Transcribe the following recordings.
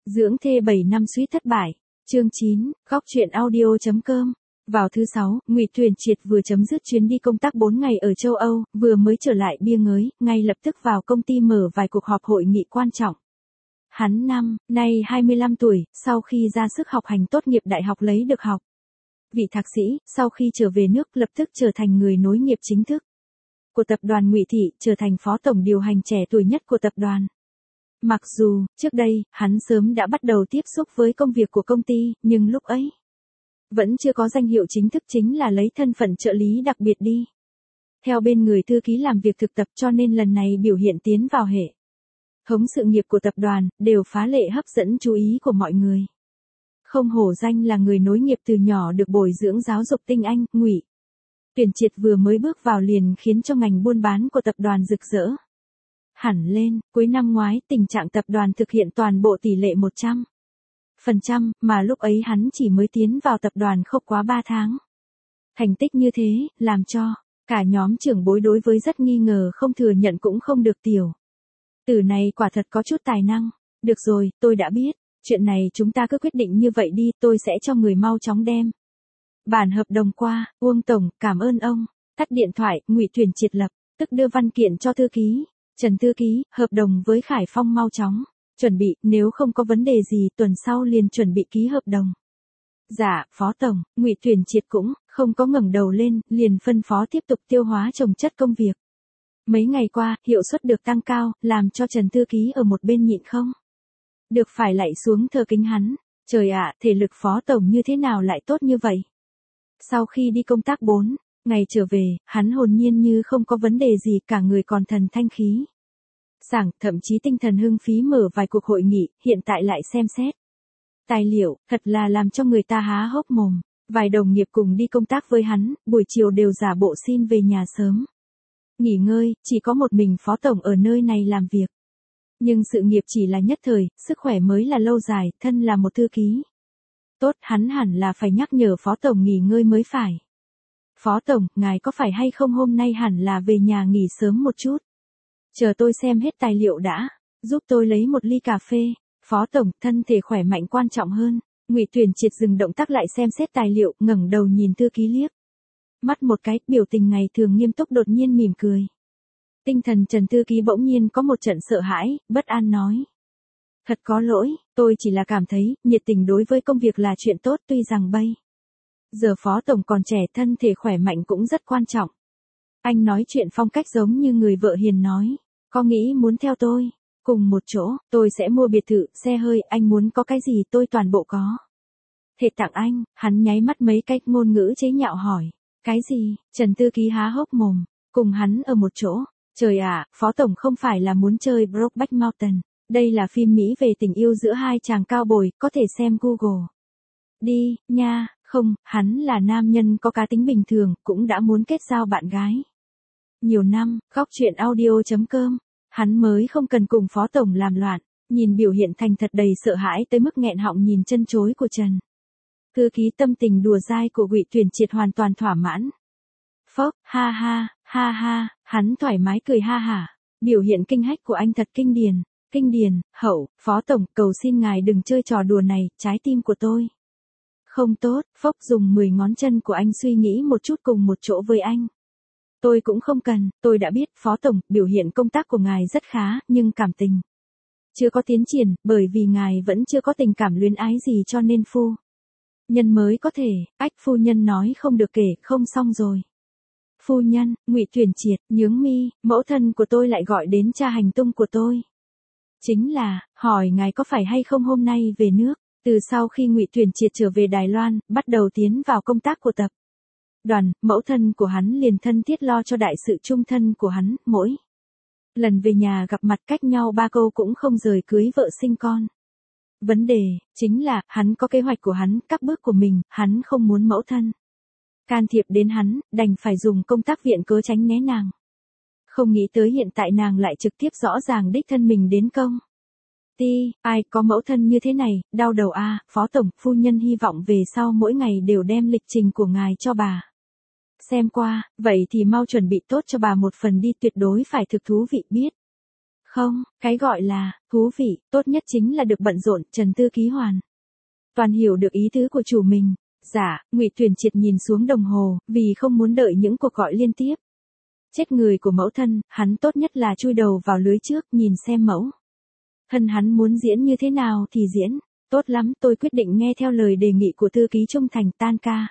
Dưỡng thê 7 năm suýt thất bại. Chương 9, góc truyện audio.com. Vào thứ 6, Ngụy Tuyền Triệt vừa chấm dứt chuyến đi công tác 4 ngày ở châu Âu, vừa mới trở lại Bia Ngới, ngay lập tức vào công ty mở vài cuộc họp hội nghị quan trọng. Hắn năm nay 25 tuổi, sau khi ra sức học hành tốt nghiệp đại học lấy được học vị thạc sĩ, sau khi trở về nước lập tức trở thành người nối nghiệp chính thức của tập đoàn Ngụy Thị, trở thành phó tổng điều hành trẻ tuổi nhất của tập đoàn. Mặc dù, trước đây, hắn sớm đã bắt đầu tiếp xúc với công việc của công ty, nhưng lúc ấy, vẫn chưa có danh hiệu chính thức, chính là lấy thân phận trợ lý đặc biệt đi theo bên người thư ký làm việc thực tập, cho nên lần này biểu hiện tiến vào hệ thống sự nghiệp của tập đoàn, đều phá lệ hấp dẫn chú ý của mọi người. Không hổ danh là người nối nghiệp từ nhỏ được bồi dưỡng giáo dục tinh anh, Ngụy Tuyền Triệt vừa mới bước vào liền khiến cho ngành buôn bán của tập đoàn rực rỡ hẳn lên. Cuối năm ngoái, tình trạng tập đoàn thực hiện toàn bộ tỷ lệ 100%, mà lúc ấy hắn chỉ mới tiến vào tập đoàn không quá 3 tháng. Thành tích như thế, làm cho cả nhóm trưởng bối đối với rất nghi ngờ, không thừa nhận cũng không được. Tiểu tử này quả thật có chút tài năng. Được rồi, tôi đã biết, chuyện này chúng ta cứ quyết định như vậy đi, tôi sẽ cho người mau chóng đem bản hợp đồng qua. Uông tổng, cảm ơn ông. Tắt điện thoại, Ngụy Tuyền Triệt lập tức đưa văn kiện cho thư ký Trần thư ký, hợp đồng với Khải Phong mau chóng chuẩn bị, nếu không có vấn đề gì tuần sau liền chuẩn bị ký hợp đồng. Dạ, phó tổng. Ngụy Tuyền Triệt cũng không có ngẩng đầu lên, liền phân phó tiếp tục tiêu hóa chồng chất công việc. Mấy ngày qua, hiệu suất được tăng cao, làm cho Trần thư ký ở một bên nhịn không được phải lạy xuống thờ kính hắn. Trời ạ, thể lực phó tổng như thế nào lại tốt như vậy? Sau khi đi công tác 4 ngày trở về, hắn hồn nhiên như không có vấn đề gì, cả người còn thần thanh khí sảng, thậm chí tinh thần hưng phí mở vài cuộc hội nghị, hiện tại lại xem xét tài liệu, thật là làm cho người ta há hốc mồm. Vài đồng nghiệp cùng đi công tác với hắn, buổi chiều đều giả bộ xin về nhà sớm nghỉ ngơi, chỉ có một mình phó tổng ở nơi này làm việc. Nhưng sự nghiệp chỉ là nhất thời, sức khỏe mới là lâu dài, thân là một thư ký tốt, hắn hẳn là phải nhắc nhở phó tổng nghỉ ngơi mới phải. Phó tổng, ngài có phải hay không hôm nay hẳn là về nhà nghỉ sớm một chút? Chờ tôi xem hết tài liệu đã, giúp tôi lấy một ly cà phê. Phó tổng, thân thể khỏe mạnh quan trọng hơn. Ngụy Tuyền Triệt dừng động tác lại xem xét tài liệu, ngẩng đầu nhìn thư ký liếc mắt một cái, biểu tình ngày thường nghiêm túc đột nhiên mỉm cười. Tinh thần Trần thư ký bỗng nhiên có một trận sợ hãi, bất an nói: thật có lỗi, tôi chỉ là cảm thấy, nhiệt tình đối với công việc là chuyện tốt, tuy rằng bây giờ phó tổng còn trẻ, thân thể khỏe mạnh cũng rất quan trọng. Anh nói chuyện phong cách giống như người vợ hiền nói: có nghĩ muốn theo tôi cùng một chỗ, tôi sẽ mua biệt thự, xe hơi, anh muốn có cái gì tôi toàn bộ có thể tặng anh. Hắn nháy mắt mấy cái, ngôn ngữ chế nhạo hỏi: cái gì? Trần thư ký há hốc mồm. Cùng hắn ở một chỗ? Trời ạ, phó tổng không phải là muốn chơi Brokeback Mountain. Đây là phim Mỹ về tình yêu giữa hai chàng cao bồi, có thể xem Google đi nha. Không, hắn là nam nhân có cá tính bình thường, cũng đã muốn kết giao bạn gái nhiều năm. Góc truyện audio.com. Hắn mới không cần cùng phó tổng làm loạn. Nhìn biểu hiện thành thật đầy sợ hãi tới mức nghẹn họng nhìn chân chối của Trần thư ký, tâm tình đùa dai của Ngụy Tuyền Triệt hoàn toàn thỏa mãn. Phốc, ha ha, hắn thoải mái cười ha hả. Biểu hiện kinh hách của anh thật kinh điển. Hậu, phó tổng, cầu xin ngài đừng chơi trò đùa này, trái tim của tôi không tốt. Phốc, dùng 10 ngón chân của anh suy nghĩ một chút, cùng một chỗ với anh. Tôi cũng không cần, tôi đã biết, phó tổng, biểu hiện công tác của ngài rất khá, nhưng cảm tình chưa có tiến triển, bởi vì ngài vẫn chưa có tình cảm luyến ái gì, cho nên phu nhân mới có thể. Ách, phu nhân nói không được kể, không xong rồi. Phu nhân, Ngụy Tuyền Triệt nhướng mi, mẫu thân của tôi lại gọi đến tra hành tung của tôi. Chính là, hỏi ngài có phải hay không hôm nay về nước. Từ sau khi Ngụy Tuyền Triệt trở về Đài Loan, bắt đầu tiến vào công tác của tập đoàn, mẫu thân của hắn liền thân thiết lo cho đại sự chung thân của hắn, mỗi lần về nhà gặp mặt cách nhau 3 câu cũng không rời cưới vợ sinh con. Vấn đề chính là, hắn có kế hoạch của hắn, các bước của mình, hắn không muốn mẫu thân can thiệp đến hắn, đành phải dùng công tác viện cớ tránh né nàng. Không nghĩ tới hiện tại nàng lại trực tiếp rõ ràng đích thân mình đến công ty. Ai có mẫu thân như thế này, đau đầu a. Phó tổng, phu nhân hy vọng về sau mỗi ngày đều đem lịch trình của ngài cho bà xem qua, vậy thì mau chuẩn bị tốt cho bà một phần đi, tuyệt đối phải thực thú vị biết Không, cái gọi là thú vị, tốt nhất chính là được bận rộn. Trần Tư Ký hoàn toàn hiểu được ý tứ của chủ mình. Dạ, Ngụy Tuyển Triệt nhìn xuống đồng hồ, vì không muốn đợi những cuộc gọi liên tiếp. Chết người của mẫu thân, hắn tốt nhất là chui đầu vào lưới trước, nhìn xem mẫu thân hắn muốn diễn như thế nào thì diễn. Tốt lắm, tôi quyết định nghe theo lời đề nghị của thư ký trung thành, tan ca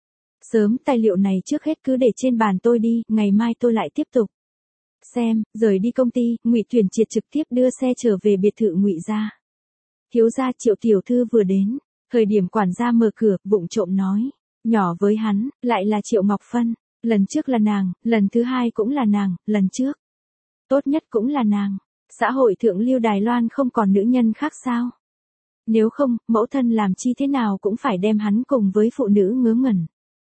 sớm. Tài liệu này trước hết cứ để trên bàn tôi đi, ngày mai tôi lại tiếp tục xem. Rời đi công ty, Ngụy Tuyển Triệt trực tiếp đưa xe trở về biệt thự Ngụy gia. Thiếu gia, Triệu tiểu thư vừa đến. Thời điểm quản gia mở cửa, vụng trộm nói, nhỏ với hắn, lại là Triệu Ngọc Phân. Lần trước là nàng, lần thứ hai cũng là nàng, lần trước tốt nhất cũng là nàng. Xã hội thượng lưu Đài Loan không còn nữ nhân khác sao? Nếu không, mẫu thân làm chi thế nào cũng phải đem hắn cùng với phụ nữ ngớ ngẩn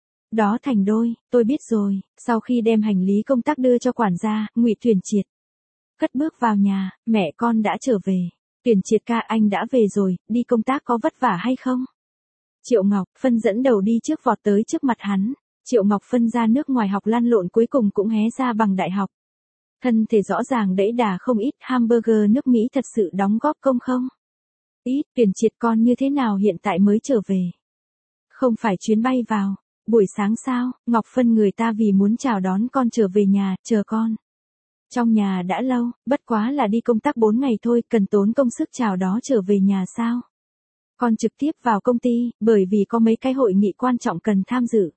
đó thành đôi. Tôi biết rồi. Sau khi đem hành lý công tác đưa cho quản gia, Ngụy Tuyển Triệt cất bước vào nhà. Mẹ con đã trở về. Tuyển Triệt ca, anh đã về rồi, đi công tác có vất vả hay không? Triệu Ngọc Phân dẫn đầu đi trước, vọt tới trước mặt hắn. Triệu Ngọc Phân ra nước ngoài học lăn lộn, cuối cùng cũng hé ra bằng đại học. Thân thể rõ ràng đẫy đà không ít. Hamburger nước Mỹ thật sự đóng góp công không? Ít. Tuyển Triệt, con như thế nào hiện tại mới trở về? Không phải chuyến bay vào buổi sáng sao? Ngọc Phân, người ta vì muốn chào đón con trở về nhà, chờ con trong nhà đã lâu, bất quá là đi công tác 4 ngày thôi, cần tốn công sức chào đó trở về nhà sao? Con trực tiếp vào công ty, bởi vì có mấy cái hội nghị quan trọng cần tham dự.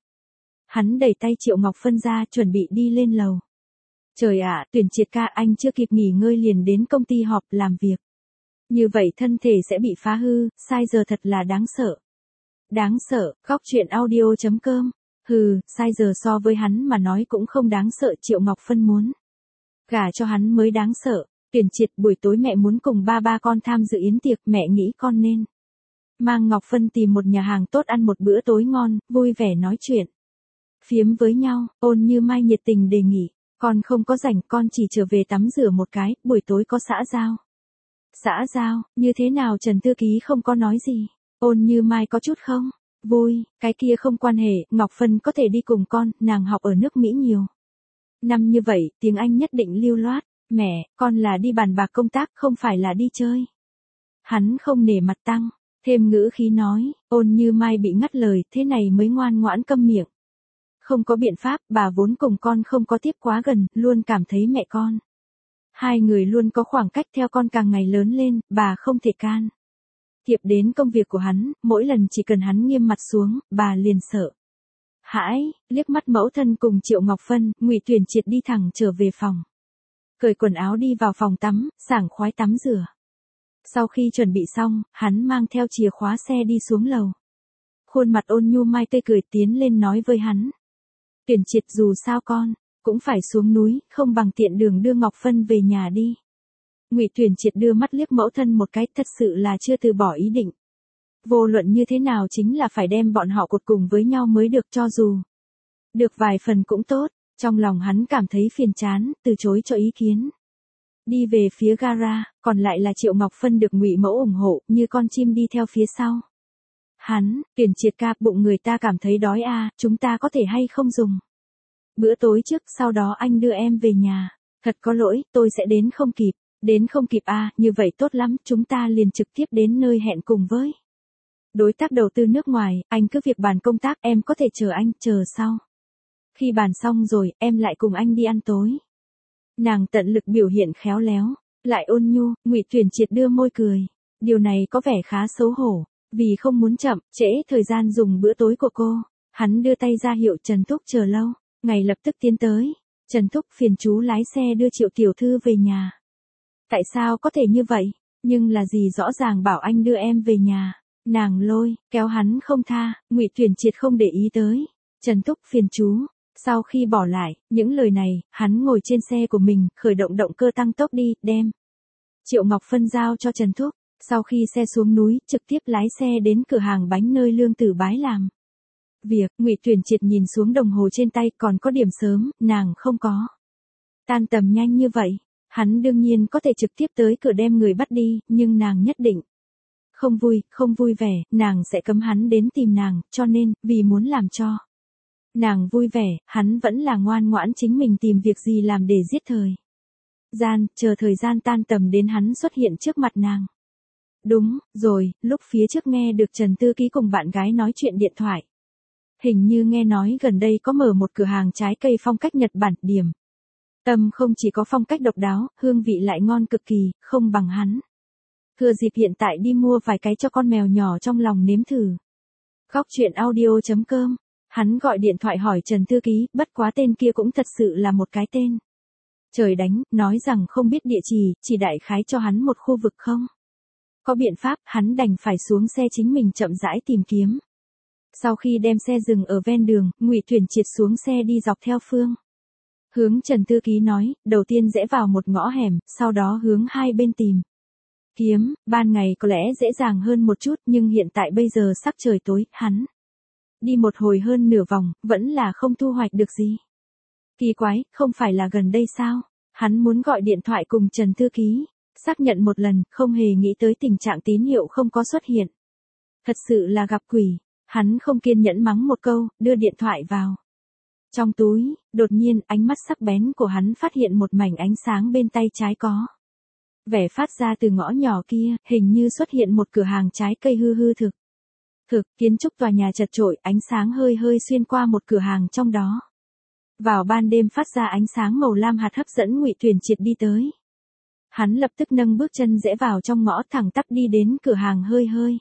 Hắn đẩy tay Triệu Ngọc Phân ra, chuẩn bị đi lên lầu. Trời ạ, Tuyển Triệt ca, anh chưa kịp nghỉ ngơi liền đến công ty họp làm việc. Như vậy thân thể sẽ bị phá hư, sai giờ thật là đáng sợ. Đáng sợ. Góc truyện audio.com. Hừ, sai giờ so với hắn mà nói cũng không đáng sợ. Triệu Ngọc Phân muốn gả cho hắn mới đáng sợ. Tuyển Triệt, buổi tối mẹ muốn cùng ba con tham dự yến tiệc, mẹ nghĩ con nên mang Ngọc Phân tìm một nhà hàng tốt ăn một bữa tối ngon, vui vẻ nói chuyện phiếm với nhau. Ôn Như Mai nhiệt tình đề nghị, con không có rảnh, con chỉ trở về tắm rửa một cái, buổi tối có xã giao. Xã giao, như thế nào? Trần Thư Ký không có nói gì. Ôn Như Mai có chút không vui, cái kia không quan hệ, Ngọc Phân có thể đi cùng con, nàng học ở nước Mỹ nhiều năm như vậy, tiếng Anh nhất định lưu loát. Mẹ, con là đi bàn bạc công tác, không phải là đi chơi. Hắn không nể mặt tăng thêm ngữ khí nói. Ôn Như Mai bị ngắt lời, thế này mới ngoan ngoãn câm miệng. Không có biện pháp, bà vốn cùng con không có tiếp quá gần, luôn cảm thấy mẹ con hai người luôn có khoảng cách, theo con càng ngày lớn lên, bà không thể can thiệp đến công việc của hắn, mỗi lần chỉ cần hắn nghiêm mặt xuống, bà liền sợ hãi. Liếc mắt mẫu thân cùng Triệu Ngọc Phân, Ngụy Tuyển Triệt đi thẳng trở về phòng. Cởi quần áo đi vào phòng tắm, sảng khoái tắm rửa. Sau khi chuẩn bị xong, hắn mang theo chìa khóa xe đi xuống lầu. Khuôn mặt Ôn Nhu Mai tươi cười tiến lên nói với hắn. Tuyển Triệt, dù sao con cũng phải xuống núi, không bằng tiện đường đưa Ngọc Phân về nhà đi. Ngụy Tuyển Triệt đưa mắt liếc mẫu thân một cái, thật sự là chưa từ bỏ ý định. Vô luận như thế nào chính là phải đem bọn họ cột cùng với nhau mới được, cho dù được vài phần cũng tốt. Trong lòng hắn cảm thấy phiền chán, từ chối cho ý kiến. Đi về phía gara, còn lại là Triệu Ngọc Phân được Ngụy mẫu ủng hộ, như con chim đi theo phía sau. Hắn, Tuyển Triệt ca, bụng người ta cảm thấy đói à, chúng ta có thể hay không dùng bữa tối trước, sau đó anh đưa em về nhà. Thật có lỗi, tôi sẽ đến không kịp. Đến không kịp à, như vậy tốt lắm, chúng ta liền trực tiếp đến nơi hẹn cùng với đối tác đầu tư nước ngoài, anh cứ việc bàn công tác, em có thể chờ anh, chờ sau khi bàn xong rồi, em lại cùng anh đi ăn tối. Nàng tận lực biểu hiện khéo léo, lại ôn nhu. Ngụy Tuyển Triệt đưa môi cười. Điều này có vẻ khá xấu hổ, vì không muốn chậm trễ thời gian dùng bữa tối của cô. Hắn đưa tay ra hiệu Trần Thúc chờ lâu, ngày lập tức tiến tới. Trần Thúc, phiền chú lái xe đưa Triệu tiểu thư về nhà. Tại sao có thể như vậy? Nhưng là gì, rõ ràng bảo anh đưa em về nhà. Nàng lôi kéo hắn không tha. Ngụy Tuyển Triệt không để ý tới. Trần Thúc, phiền chú. Sau khi bỏ lại những lời này, hắn ngồi trên xe của mình, khởi động động cơ tăng tốc đi, đem Triệu Ngọc Phân giao cho Trần Thúc. Sau khi xe xuống núi, trực tiếp lái xe đến cửa hàng bánh nơi Lương Tử Bái làm việc. Ngụy Tuyển Triệt nhìn xuống đồng hồ trên tay, còn có điểm sớm, nàng không có tan tầm nhanh như vậy. Hắn đương nhiên có thể trực tiếp tới cửa đem người bắt đi, nhưng nàng nhất định không vui vẻ, nàng sẽ cấm hắn đến tìm nàng, cho nên, vì muốn làm cho nàng vui vẻ, hắn vẫn là ngoan ngoãn chính mình tìm việc gì làm để giết thời chờ thời gian tan tầm đến hắn xuất hiện trước mặt nàng. Đúng, rồi, lúc phía trước nghe được Trần Tư Ký cùng bạn gái nói chuyện điện thoại. Hình như nghe nói gần đây có mở một cửa hàng trái cây phong cách Nhật Bản, điểm. Tâm không chỉ có phong cách độc đáo, hương vị lại ngon cực kỳ, không bằng hắn. Thừa dịp hiện tại đi mua vài cái cho con mèo nhỏ trong lòng nếm thử. Góc chuyện audio.com, hắn gọi điện thoại hỏi Trần Tư Ký, bất quá tên kia cũng thật sự là một cái tên. Trời đánh, nói rằng không biết địa chỉ đại khái cho hắn một khu vực không. Có biện pháp, hắn đành phải xuống xe chính mình chậm rãi tìm kiếm. Sau khi đem xe dừng ở ven đường, Ngụy Tuyển Triệt xuống xe đi dọc theo phương hướng Trần Tư Ký nói, đầu tiên rẽ vào một ngõ hẻm, sau đó hướng hai bên tìm kiếm, ban ngày có lẽ dễ dàng hơn một chút nhưng hiện tại bây giờ sắc trời tối, hắn đi một hồi hơn nửa vòng, vẫn là không thu hoạch được gì. Kỳ quái, không phải là gần đây sao? Hắn muốn gọi điện thoại cùng Trần Tư Ký, xác nhận một lần, không hề nghĩ tới tình trạng tín hiệu không có xuất hiện. Thật sự là gặp quỷ, hắn không kiên nhẫn mắng một câu, đưa điện thoại vào trong túi, đột nhiên ánh mắt sắc bén của hắn phát hiện một mảnh ánh sáng bên tay trái có vẻ phát ra từ ngõ nhỏ kia, hình như xuất hiện một cửa hàng trái cây hư hư thực. Kiến trúc tòa nhà chật chội, ánh sáng hơi hơi xuyên qua một cửa hàng trong đó. Vào ban đêm phát ra ánh sáng màu lam hạt hấp dẫn Ngụy Tuyển Triệt đi tới. Hắn lập tức nâng bước chân rẽ vào trong ngõ thẳng tắp đi đến cửa hàng hơi hơi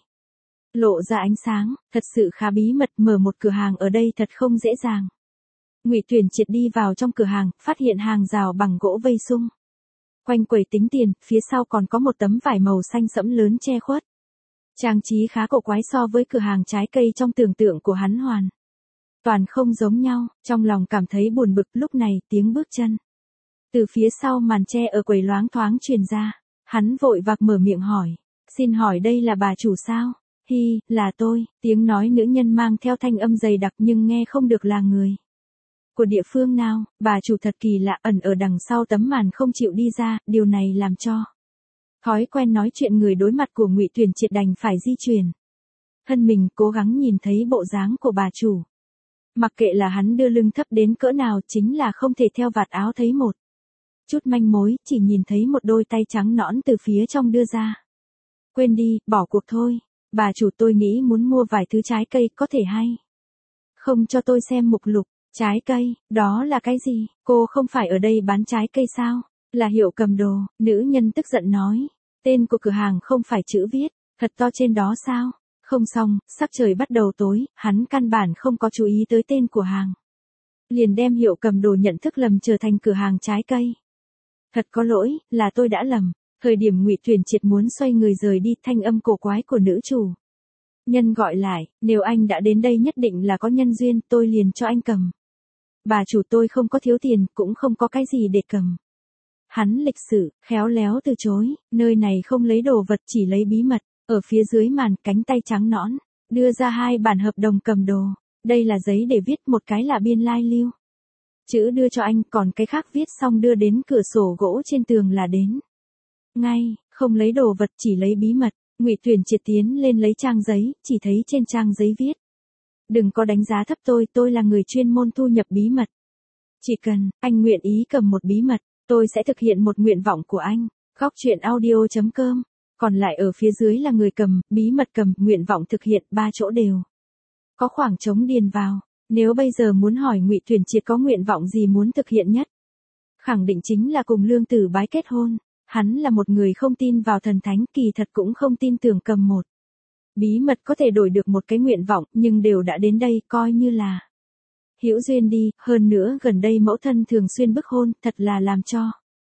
lộ ra ánh sáng, thật sự khá bí mật, mở một cửa hàng ở đây thật không dễ dàng. Ngụy Tuyển Triệt đi vào trong cửa hàng, phát hiện hàng rào bằng gỗ vây xung quanh quầy tính tiền, phía sau còn có một tấm vải màu xanh sẫm lớn che khuất. Trang trí khá cổ quái so với cửa hàng trái cây trong tưởng tượng của hắn hoàn toàn không giống nhau, trong lòng cảm thấy buồn bực, lúc này tiếng bước chân từ phía sau màn che ở quầy loáng thoáng truyền ra, hắn vội vàng mở miệng hỏi, xin hỏi đây là bà chủ sao? Hi, là tôi, tiếng nói nữ nhân mang theo thanh âm dày đặc nhưng nghe không được là người của địa phương nào, bà chủ thật kỳ lạ, ẩn ở đằng sau tấm màn không chịu đi ra, điều này làm cho thói quen nói chuyện người đối mặt của Ngụy Tuyển Triệt đành phải di chuyển thân mình, cố gắng nhìn thấy bộ dáng của bà chủ. Mặc kệ là hắn đưa lưng thấp đến cỡ nào, chính là không thể theo vạt áo thấy một chút manh mối, chỉ nhìn thấy một đôi tay trắng nõn từ phía trong đưa ra. Quên đi, bỏ cuộc thôi. Bà chủ, tôi nghĩ muốn mua vài thứ trái cây, có thể hay không cho tôi xem mục lục. Trái cây, đó là cái gì? Cô không phải ở đây bán trái cây sao? Là hiệu cầm đồ, nữ nhân tức giận nói. Tên của cửa hàng không phải chữ viết thật to trên đó sao? Không xong, sắc trời bắt đầu tối, hắn căn bản không có chú ý tới tên của hàng. Liền đem hiệu cầm đồ nhận thức lầm trở thành cửa hàng trái cây. Thật có lỗi, là tôi đã lầm. Thời điểm Ngụy Tuyển Triệt muốn xoay người rời đi, thanh âm cổ quái của nữ chủ nhân gọi lại, nếu anh đã đến đây nhất định là có nhân duyên, tôi liền cho anh cầm. Bà chủ, tôi không có thiếu tiền, cũng không có cái gì để cầm. Hắn lịch sự, khéo léo từ chối, nơi này không lấy đồ vật, chỉ lấy bí mật. Ở phía dưới màn, cánh tay trắng nõn đưa ra hai bản hợp đồng cầm đồ. Đây là giấy để viết, một cái là biên lai lưu chữ đưa cho anh, còn cái khác viết xong đưa đến cửa sổ gỗ trên tường là đến ngay, không lấy đồ vật, chỉ lấy bí mật. Ngụy Tuyển Triệt tiến lên lấy trang giấy, chỉ thấy trên trang giấy viết: đừng có đánh giá thấp tôi là người chuyên môn thu nhập bí mật. Chỉ cần anh nguyện ý cầm một bí mật, tôi sẽ thực hiện một nguyện vọng của anh. Góc chuyện audio.com. Còn lại ở phía dưới là người cầm, bí mật cầm, nguyện vọng thực hiện, ba chỗ đều có khoảng trống điền vào. Nếu bây giờ muốn hỏi Ngụy Tuyển Triệt có nguyện vọng gì muốn thực hiện nhất, khẳng định chính là cùng Lương Tử Bái kết hôn. Hắn là một người không tin vào thần thánh, kỳ thật cũng không tin tưởng cầm một bí mật có thể đổi được một cái nguyện vọng, nhưng đều đã đến đây, coi như là hữu duyên đi. Hơn nữa gần đây mẫu thân thường xuyên bức hôn, thật là làm cho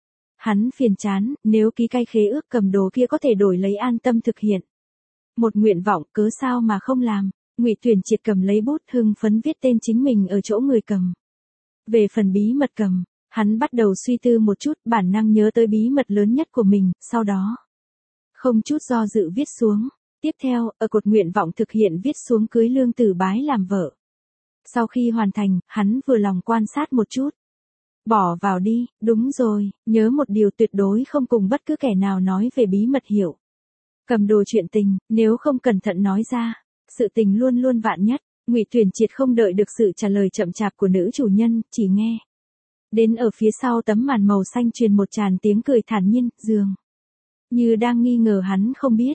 hắn phiền chán. Nếu ký cái khế ước cầm đồ kia có thể đổi lấy an tâm thực hiện một nguyện vọng, cớ sao mà không làm. Ngụy Tuyển Triệt cầm lấy bút, hưng phấn viết tên chính mình ở chỗ người cầm. Về phần bí mật cầm, hắn bắt đầu suy tư một chút, bản năng nhớ tới bí mật lớn nhất của mình, sau đó không chút do dự viết xuống. Tiếp theo, ở cột nguyện vọng thực hiện viết xuống cưới Lương Tử Bái làm vợ. Sau khi hoàn thành, hắn vừa lòng quan sát một chút. Bỏ vào đi, đúng rồi, nhớ một điều, tuyệt đối không cùng bất cứ kẻ nào nói về bí mật hiệu cầm đồ chuyện tình, nếu không cẩn thận nói ra, sự tình luôn luôn vạn nhất. Ngụy Tuyển Triệt không đợi được sự trả lời chậm chạp của nữ chủ nhân, chỉ nghe Đến ở phía sau tấm màn màu xanh truyền một tràn tiếng cười thản nhiên, dường như đang nghi ngờ hắn không biết.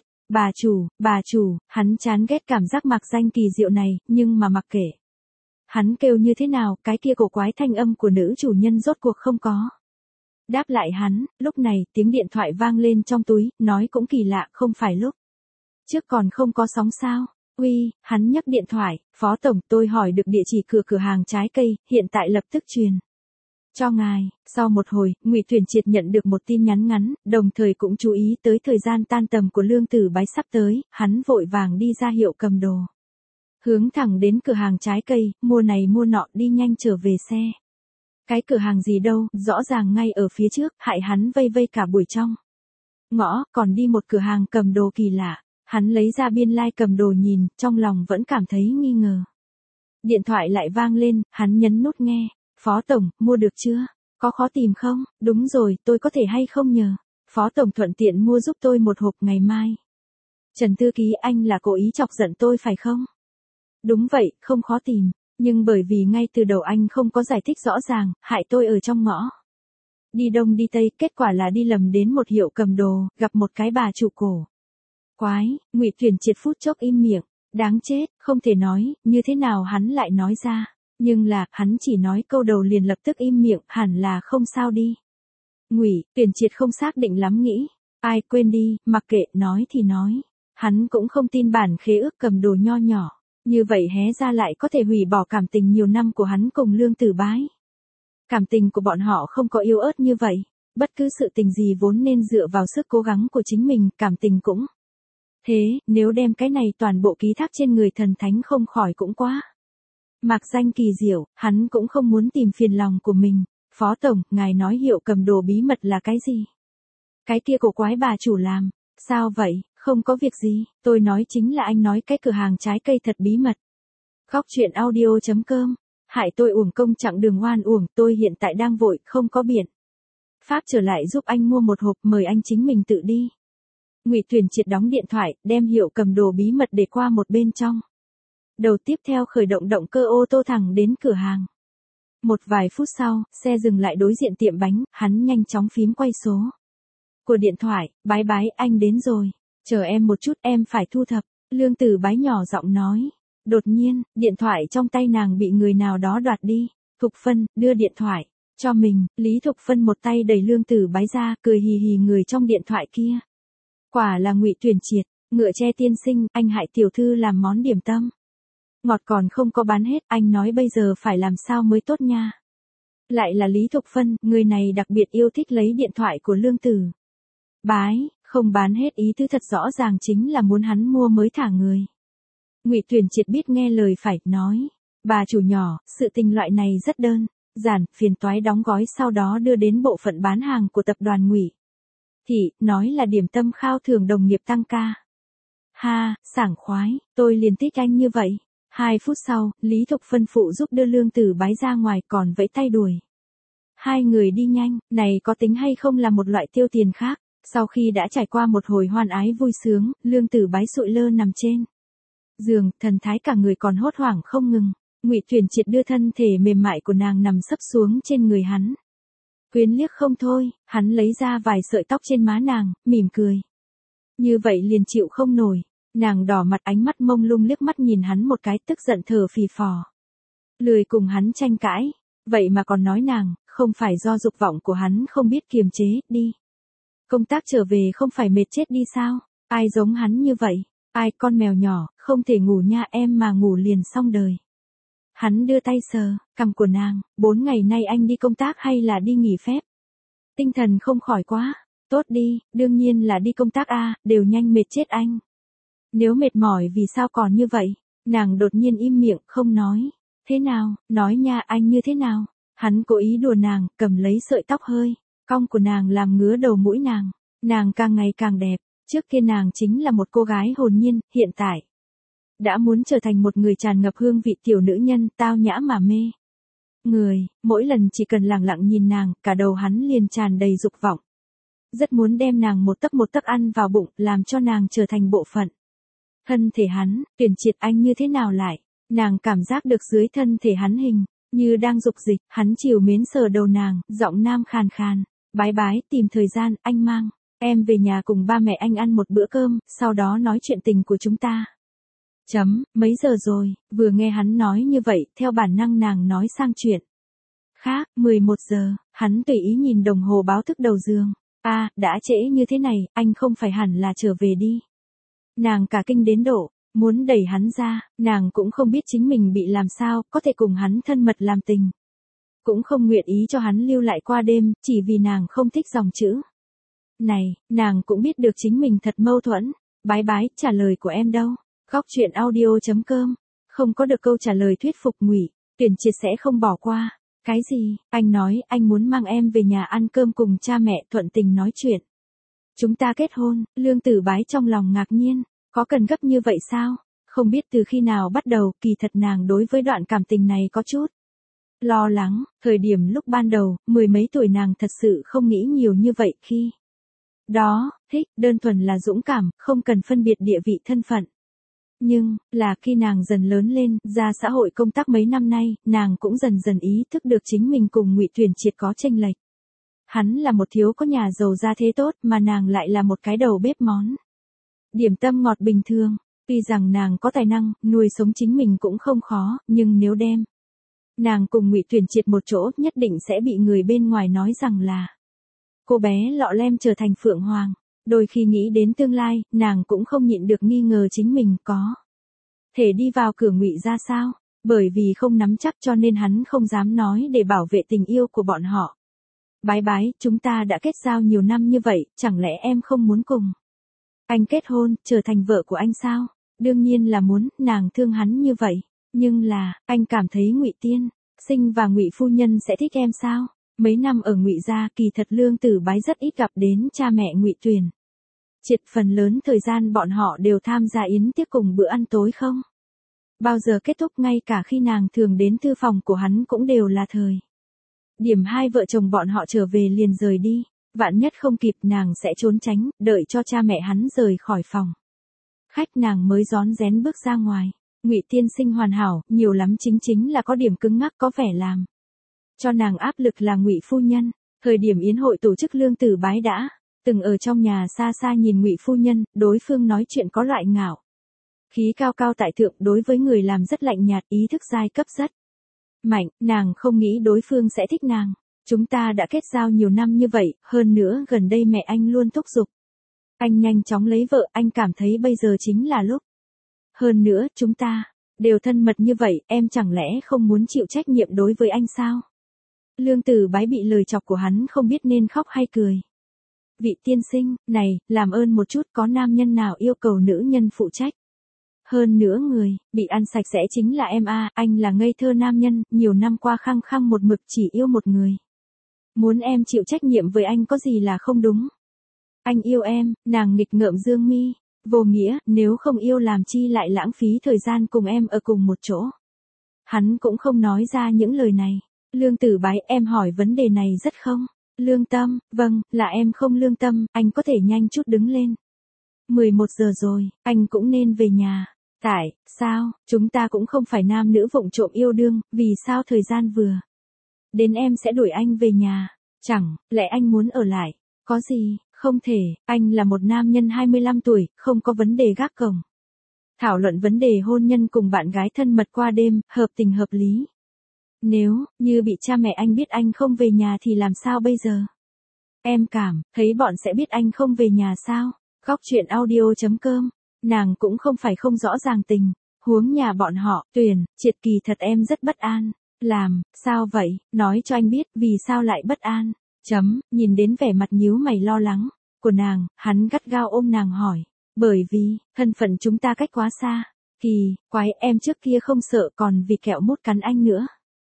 Bà chủ, hắn chán ghét cảm giác mạc danh kỳ diệu này, nhưng mà mặc kệ. Hắn kêu như thế nào, cái kia cổ quái thanh âm của nữ chủ nhân rốt cuộc không có. Đáp lại hắn, lúc này tiếng điện thoại vang lên trong túi, nói cũng kỳ lạ, không phải lúc trước còn không có sóng sao. Uy, hắn nhấc điện thoại, Phó Tổng, tôi hỏi được địa chỉ cửa hàng trái cây, hiện tại lập tức truyền cho ngài. Sau một hồi, Ngụy Tuyển Triệt nhận được một tin nhắn ngắn, đồng thời cũng chú ý tới thời gian tan tầm của Lương Tử Bái sắp tới, hắn vội vàng đi ra hiệu cầm đồ. Hướng thẳng đến cửa hàng trái cây, mua này mua nọ, đi nhanh trở về xe. Cái cửa hàng gì đâu, rõ ràng ngay ở phía trước, hại hắn vây vây cả buổi trong ngõ, còn đi một cửa hàng cầm đồ kỳ lạ. Hắn lấy ra biên lai cầm đồ nhìn, trong lòng vẫn cảm thấy nghi ngờ. Điện thoại lại vang lên, hắn nhấn nút nghe. Phó Tổng, mua được chưa? Có khó tìm không? Đúng rồi, tôi có thể hay không nhờ? Phó Tổng thuận tiện mua giúp tôi một hộp ngày mai. Trần thư ký, anh là cố ý chọc giận tôi phải không? Đúng vậy, không khó tìm. Nhưng bởi vì ngay từ đầu anh không có giải thích rõ ràng, hại tôi ở trong ngõ. Đi đông đi tây, kết quả là đi lầm đến một hiệu cầm đồ, gặp một cái bà chủ cổ quái. Ngụy Tuyển Triệt phút chốc im miệng. Đáng chết, không thể nói, như thế nào hắn lại nói ra. Nhưng là, hắn chỉ nói câu đầu liền lập tức im miệng, hẳn là không sao đi. Ngụy Tuyển Triệt không xác định lắm nghĩ. Ai quên đi, mặc kệ, nói thì nói. Hắn cũng không tin bản khế ước cầm đồ nho nhỏ. Như vậy hé ra lại có thể hủy bỏ cảm tình nhiều năm của hắn cùng Lương Tử Bái. Cảm tình của bọn họ không có yếu ớt như vậy. Bất cứ sự tình gì vốn nên dựa vào sức cố gắng của chính mình, cảm tình cũng thế, nếu đem cái này toàn bộ ký thác trên người thần thánh không khỏi cũng quá mạc danh kỳ diệu, hắn cũng không muốn tìm phiền lòng của mình. Phó Tổng, ngài nói hiệu cầm đồ bí mật là cái gì? Cái kia cổ quái bà chủ làm. Sao vậy? Không có việc gì, tôi nói chính là anh nói cái cửa hàng trái cây thật bí mật. Góc truyện audio.com. Hại tôi uổng công chặng đường oan uổng, tôi hiện tại đang vội, không có biện pháp trở lại giúp anh mua một hộp, mời anh chính mình tự đi. Ngụy Tuyển Triệt đóng điện thoại, đem hiệu cầm đồ bí mật để qua một bên trong. Đầu tiếp theo khởi động động cơ ô tô thẳng đến cửa hàng. Một vài phút sau, xe dừng lại đối diện tiệm bánh, hắn nhanh chóng phím quay số của điện thoại. Bái, anh đến rồi. Chờ em một chút, em phải thu thập. Lương Tử Bái nhỏ giọng nói. Đột nhiên, điện thoại trong tay nàng bị người nào đó đoạt đi. Thục Phân, đưa điện thoại cho mình. Lý Thục Phân một tay đẩy Lương Tử Bái ra, cười hì hì người trong điện thoại kia. Quả là Ngụy Tuyển Triệt. Ngựa tre tiên sinh, anh hại tiểu thư làm món điểm tâm ngọt còn không có bán hết, anh nói bây giờ phải làm sao mới tốt nha. Lại là Lý Thục Phân, người này đặc biệt yêu thích lấy điện thoại của Lương Tử Bái, không bán hết ý tứ thật rõ ràng chính là muốn hắn mua mới thả người. Ngụy Tuyển Triệt biết nghe lời phải, nói. Bà chủ nhỏ, sự tình loại này rất đơn giản, phiền toái đóng gói sau đó đưa đến bộ phận bán hàng của tập đoàn Ngụy Thị, nói là điểm tâm khao thưởng đồng nghiệp tăng ca. Ha, sảng khoái, tôi liền thích anh như vậy. 2 phút sau, Lý Thục Phân phụ giúp đưa Lương Tử Bái ra ngoài còn vẫy tay đuổi. Hai người đi nhanh, này có tính hay không là một loại tiêu tiền khác. Sau khi đã trải qua một hồi hoan ái vui sướng, Lương Tử Bái sụi lơ nằm trên giường, thần thái cả người còn hốt hoảng không ngừng. Ngụy Tuyển Triệt đưa thân thể mềm mại của nàng nằm sấp xuống trên người hắn. Quyến liếc không thôi, hắn lấy ra vài sợi tóc trên má nàng, mỉm cười. Như vậy liền chịu không nổi. Nàng đỏ mặt, ánh mắt mông lung liếc mắt nhìn hắn một cái, tức giận thở phì phò. Lười cùng hắn tranh cãi, vậy mà còn nói nàng, không phải do dục vọng của hắn không biết kiềm chế, đi. Công tác trở về không phải mệt chết đi sao, ai giống hắn như vậy, ai con mèo nhỏ, không thể ngủ nha em mà ngủ liền xong đời. Hắn đưa tay sờ cằm của nàng, 4 ngày nay anh đi công tác hay là đi nghỉ phép? Tinh thần không khỏi quá, tốt đi, đương nhiên là đi công tác a, đều nhanh mệt chết anh. Nếu mệt mỏi vì sao còn như vậy? Nàng đột nhiên im miệng, không nói. Thế nào, nói nha anh như thế nào? Hắn cố ý đùa nàng, cầm lấy sợi tóc hơi cong của nàng làm ngứa đầu mũi nàng. Nàng càng ngày càng đẹp, trước kia nàng chính là một cô gái hồn nhiên, hiện tại đã muốn trở thành một người tràn ngập hương vị tiểu nữ nhân, tao nhã mà mê người, mỗi lần chỉ cần lặng lặng nhìn nàng, cả đầu hắn liền tràn đầy dục vọng. Rất muốn đem nàng một tấc ăn vào bụng, làm cho nàng trở thành bộ phận thân thể hắn. Tuyển Triệt, anh như thế nào lại? Nàng cảm giác được dưới thân thể hắn hình Như đang dục dịch, hắn trìu mến sờ đầu nàng, giọng nam khàn khàn. Bái bái, tìm thời gian, anh mang em về nhà cùng ba mẹ anh ăn một bữa cơm, sau đó nói chuyện tình của chúng ta. Mấy giờ rồi, vừa nghe hắn nói như vậy, theo bản năng nàng nói sang chuyện khác, 11 giờ, hắn tùy ý nhìn đồng hồ báo thức đầu giường. Đã trễ như thế này, anh không phải hẳn là trở về đi. Nàng cả kinh đến độ, muốn đẩy hắn ra, nàng cũng không biết chính mình bị làm sao, có thể cùng hắn thân mật làm tình. Cũng không nguyện ý cho hắn lưu lại qua đêm, chỉ vì nàng không thích dòng chữ này, nàng cũng biết được chính mình thật mâu thuẫn. Bái bái, trả lời của em đâu? Góc chuyện audio.com. Không có được câu trả lời thuyết phục Ngụy Tuyển Triệt sẽ không bỏ qua. Cái gì? Anh nói anh muốn mang em về nhà ăn cơm cùng cha mẹ, thuận tình nói chuyện. Chúng ta kết hôn. Lương Tử Bái trong lòng ngạc nhiên. Có cần gấp như vậy sao? Không biết từ khi nào bắt đầu, kỳ thật nàng đối với đoạn cảm tình này có chút lo lắng. Thời điểm lúc ban đầu, 10 mấy tuổi nàng thật sự không nghĩ nhiều như vậy, khi đó, thích, đơn thuần là dũng cảm, không cần phân biệt địa vị thân phận. Nhưng, là khi nàng dần lớn lên, ra xã hội công tác mấy năm nay, nàng cũng dần dần ý thức được chính mình cùng Ngụy Tuyển Triệt có chênh lệch. Hắn là một thiếu có nhà giàu gia thế tốt, mà nàng lại là một cái đầu bếp món điểm tâm ngọt bình thường. Tuy rằng nàng có tài năng, nuôi sống chính mình cũng không khó, nhưng nếu đem nàng cùng Ngụy Tuyển Triệt một chỗ, nhất định sẽ bị người bên ngoài nói rằng là cô bé lọ lem trở thành phượng hoàng. Đôi khi nghĩ đến tương lai, nàng cũng không nhịn được nghi ngờ chính mình có thể đi vào cửa Ngụy ra sao. Bởi vì không nắm chắc cho nên hắn không dám nói để bảo vệ tình yêu của bọn họ. Bái bái, chúng ta đã kết giao nhiều năm như vậy, chẳng lẽ em không muốn cùng anh kết hôn, trở thành vợ của anh sao? Đương nhiên là muốn, nàng thương hắn như vậy. Nhưng là, anh cảm thấy Ngụy tiên sinh và Ngụy phu nhân sẽ thích em sao? Mấy năm ở Ngụy gia, kỳ thật Lương Tử Bái rất ít gặp đến cha mẹ Ngụy Tuyển Triệt, phần lớn thời gian bọn họ đều tham gia yến tiệc cùng bữa ăn tối không bao giờ kết thúc, ngay cả khi nàng thường đến thư phòng của hắn cũng đều là thời điểm hai vợ chồng bọn họ trở về liền rời đi. Vạn nhất không kịp, nàng sẽ trốn tránh, đợi cho cha mẹ hắn rời khỏi phòng khách nàng mới rón rén bước ra ngoài. Ngụy tiên sinh hoàn hảo, nhiều lắm chính là có điểm cứng ngắc, có vẻ làm cho nàng áp lực là Ngụy phu nhân. Thời điểm yến hội tổ chức, Lương Tử Bái đã từng ở trong nhà xa xa nhìn Ngụy phu nhân, đối phương nói chuyện có loại ngạo khí cao cao tại thượng, đối với người làm rất lạnh nhạt, ý thức giai cấp rất mạnh, nàng không nghĩ đối phương sẽ thích nàng. Chúng ta đã kết giao nhiều năm như vậy, hơn nữa gần đây mẹ anh luôn thúc giục anh nhanh chóng lấy vợ, anh cảm thấy bây giờ chính là lúc. Hơn nữa, chúng ta đều thân mật như vậy, em chẳng lẽ không muốn chịu trách nhiệm đối với anh sao? Lương Tử Bái bị lời chọc của hắn không biết nên khóc hay cười. Vị tiên sinh, này, làm ơn một chút, có nam nhân nào yêu cầu nữ nhân phụ trách? Hơn nữa người bị ăn sạch sẽ chính là em anh là ngây thơ nam nhân, nhiều năm qua khăng khăng một mực chỉ yêu một người. Muốn em chịu trách nhiệm với anh có gì là không đúng? Anh yêu em, nàng nghịch ngợm dương mi, vô nghĩa, nếu không yêu làm chi lại lãng phí thời gian cùng em ở cùng một chỗ. Hắn cũng không nói ra những lời này. Lương Tử Bái, em hỏi vấn đề này rất không lương tâm. Vâng, là em không lương tâm, anh có thể nhanh chút đứng lên. 11 giờ rồi, anh cũng nên về nhà. Tại sao, chúng ta cũng không phải nam nữ vụng trộm yêu đương, vì sao thời gian vừa đến em sẽ đuổi anh về nhà? Chẳng lẽ anh muốn ở lại? Có gì, không thể, anh là một nam nhân 25 tuổi, không có vấn đề gác cổng. Thảo luận vấn đề hôn nhân cùng bạn gái thân mật qua đêm, hợp tình hợp lý. Nếu như bị cha mẹ anh biết anh không về nhà thì làm sao bây giờ? Em cảm thấy bọn sẽ biết anh không về nhà sao? Góc chuyện audio.com. Nàng cũng không phải không rõ ràng tình huống nhà bọn họ. Tuyển Triệt, kỳ thật em rất bất an. Làm sao vậy? Nói cho anh biết vì sao lại bất an. Nhìn đến vẻ mặt nhíu mày lo lắng của nàng, hắn gắt gao ôm nàng hỏi. Bởi vì thân phận chúng ta cách quá xa. Kỳ quái, em trước kia không sợ còn vì kẹo mút cắn anh nữa.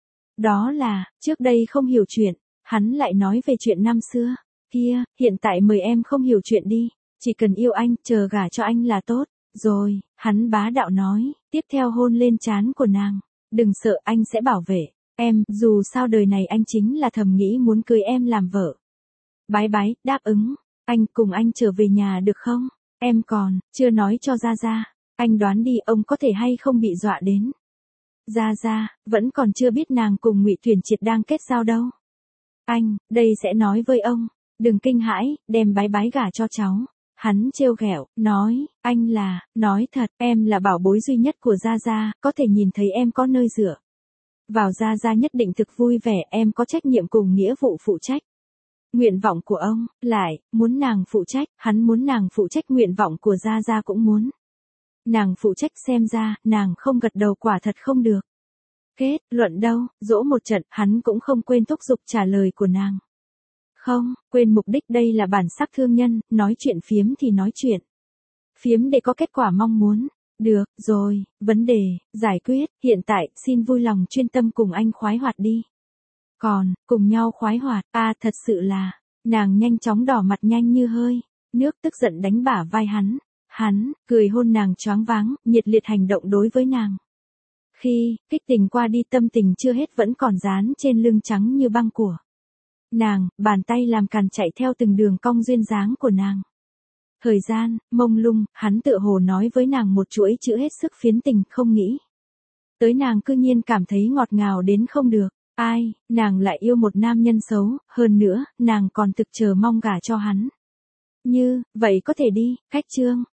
Đó là trước đây không hiểu chuyện. Hắn lại nói về chuyện năm xưa kia, hiện tại mời em không hiểu chuyện đi. Chỉ cần yêu anh, chờ gả cho anh là tốt rồi. Hắn bá đạo nói, tiếp theo hôn lên trán của nàng. Đừng sợ, anh sẽ bảo vệ em, dù sao đời này anh chính là thầm nghĩ muốn cưới em làm vợ. Bái bái, đáp ứng. Anh cùng anh trở về nhà được không? Em còn chưa nói cho ra. Anh đoán đi, ông có thể hay không bị dọa đến Gia vẫn còn chưa biết nàng cùng Ngụy Tuyển Triệt đang kết giao đâu. Anh, đây sẽ nói với ông, đừng kinh hãi, đem bái bái gả cho cháu. Hắn trêu ghẹo, nói, anh là, nói thật, em là bảo bối duy nhất của Gia, có thể nhìn thấy em có nơi dựa. Vào Gia nhất định thực vui vẻ, em có trách nhiệm cùng nghĩa vụ phụ trách. Nguyện vọng của ông, lại, muốn nàng phụ trách, hắn muốn nàng phụ trách, nguyện vọng của Gia cũng muốn. Nàng phụ trách, xem ra, nàng không gật đầu quả thật không được. Kết luận đâu, dỗ một trận, hắn cũng không quên thúc giục trả lời của nàng. Không, quên mục đích, đây là bản sắc thương nhân, nói chuyện phiếm thì nói chuyện. Phiếm để có kết quả mong muốn. Được, rồi, vấn đề, giải quyết, hiện tại, xin vui lòng chuyên tâm cùng anh khoái hoạt đi. Còn, cùng nhau khoái hoạt, thật sự là, nàng nhanh chóng đỏ mặt nhanh như hơi, nước tức giận đánh bả vai hắn, cười hôn nàng choáng váng, nhiệt liệt hành động đối với nàng. Khi, kích tình qua đi tâm tình chưa hết vẫn còn dán trên lưng trắng như băng của nàng, bàn tay làm càn chạy theo từng đường cong duyên dáng của nàng. Thời gian, mông lung, hắn tựa hồ nói với nàng một chuỗi chữ hết sức phiến tình, không nghĩ tới nàng cư nhiên cảm thấy ngọt ngào đến không được. Ai, nàng lại yêu một nam nhân xấu, hơn nữa, nàng còn thực chờ mong gả cho hắn. Như, vậy có thể đi, khách trương.